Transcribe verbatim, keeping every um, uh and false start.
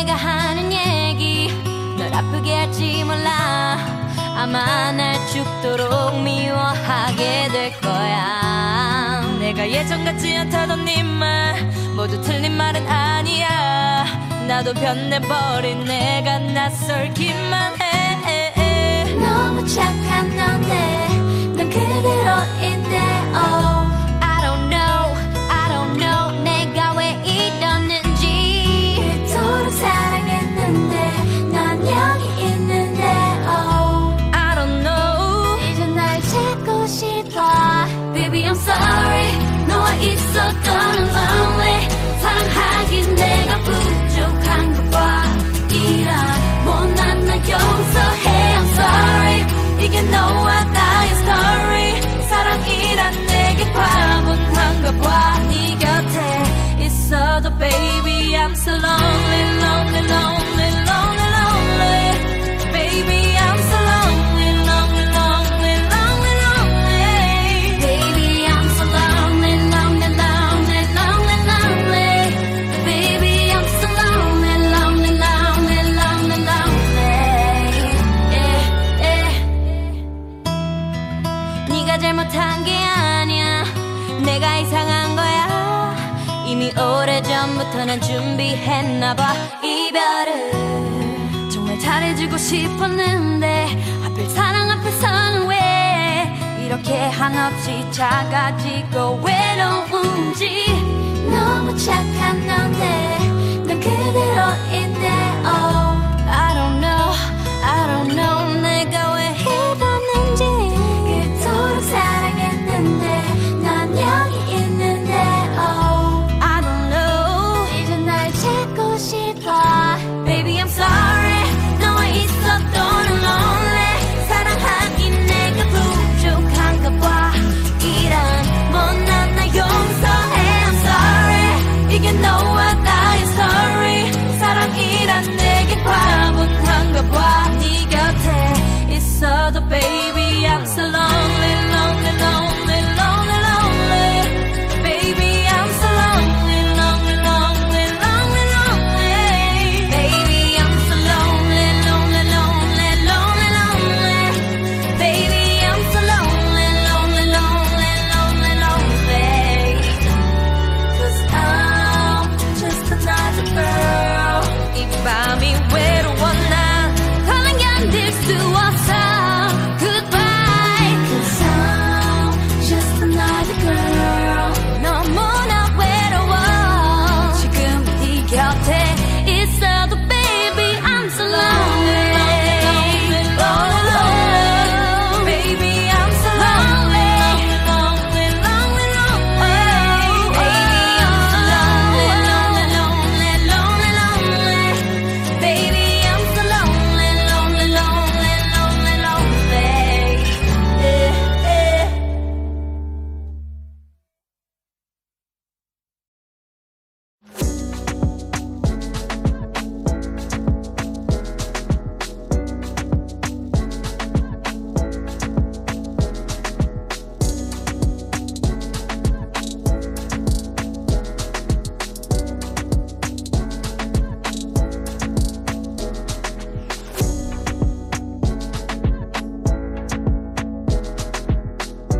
내가 하는 얘기 널 아프게 할지 몰라. 아마 날 죽도록 미워하게 될 거야. 내가 예전 같지 않다던 네 말 모두 틀린 말은 아니야. 나도 변해버린 내가 낯설기만 해. 너무 착한 넌데 넌 그대로인데 oh I don't know I don't know 내가 왜 이러는지. 그토록 사랑했는데 넌 여기 있는데 oh I don't know. 이제 날 찾고 싶어. Baby I'm sorry 너와 있었던 I'm lonely. 사랑하긴 내가 부족한 것 봐. 이런 못난 날 용서해 I'm sorry. 이게 너와 나의 story. 사랑이란 내게 과분한가 봐. 네 곁에 있어도 baby I'm so lonely lonely lonely lonely lonely. Baby I'm so lonely lonely lonely lonely lonely. Baby I'm so lonely lonely lonely lonely lonely. Baby I'm so lonely lonely lonely lonely lonely. Yeah, yeah. 네가 잘못한 게 아니야. 내가 이상한 거야. 이미 오래전부터 난 준비했나봐. 이별을 정말 잘해주고 싶었는데 하필 사랑 앞에서는 왜 이렇게 한없이 작아지고 외로운지. 너무 착한 넌데 넌 그대로인데 oh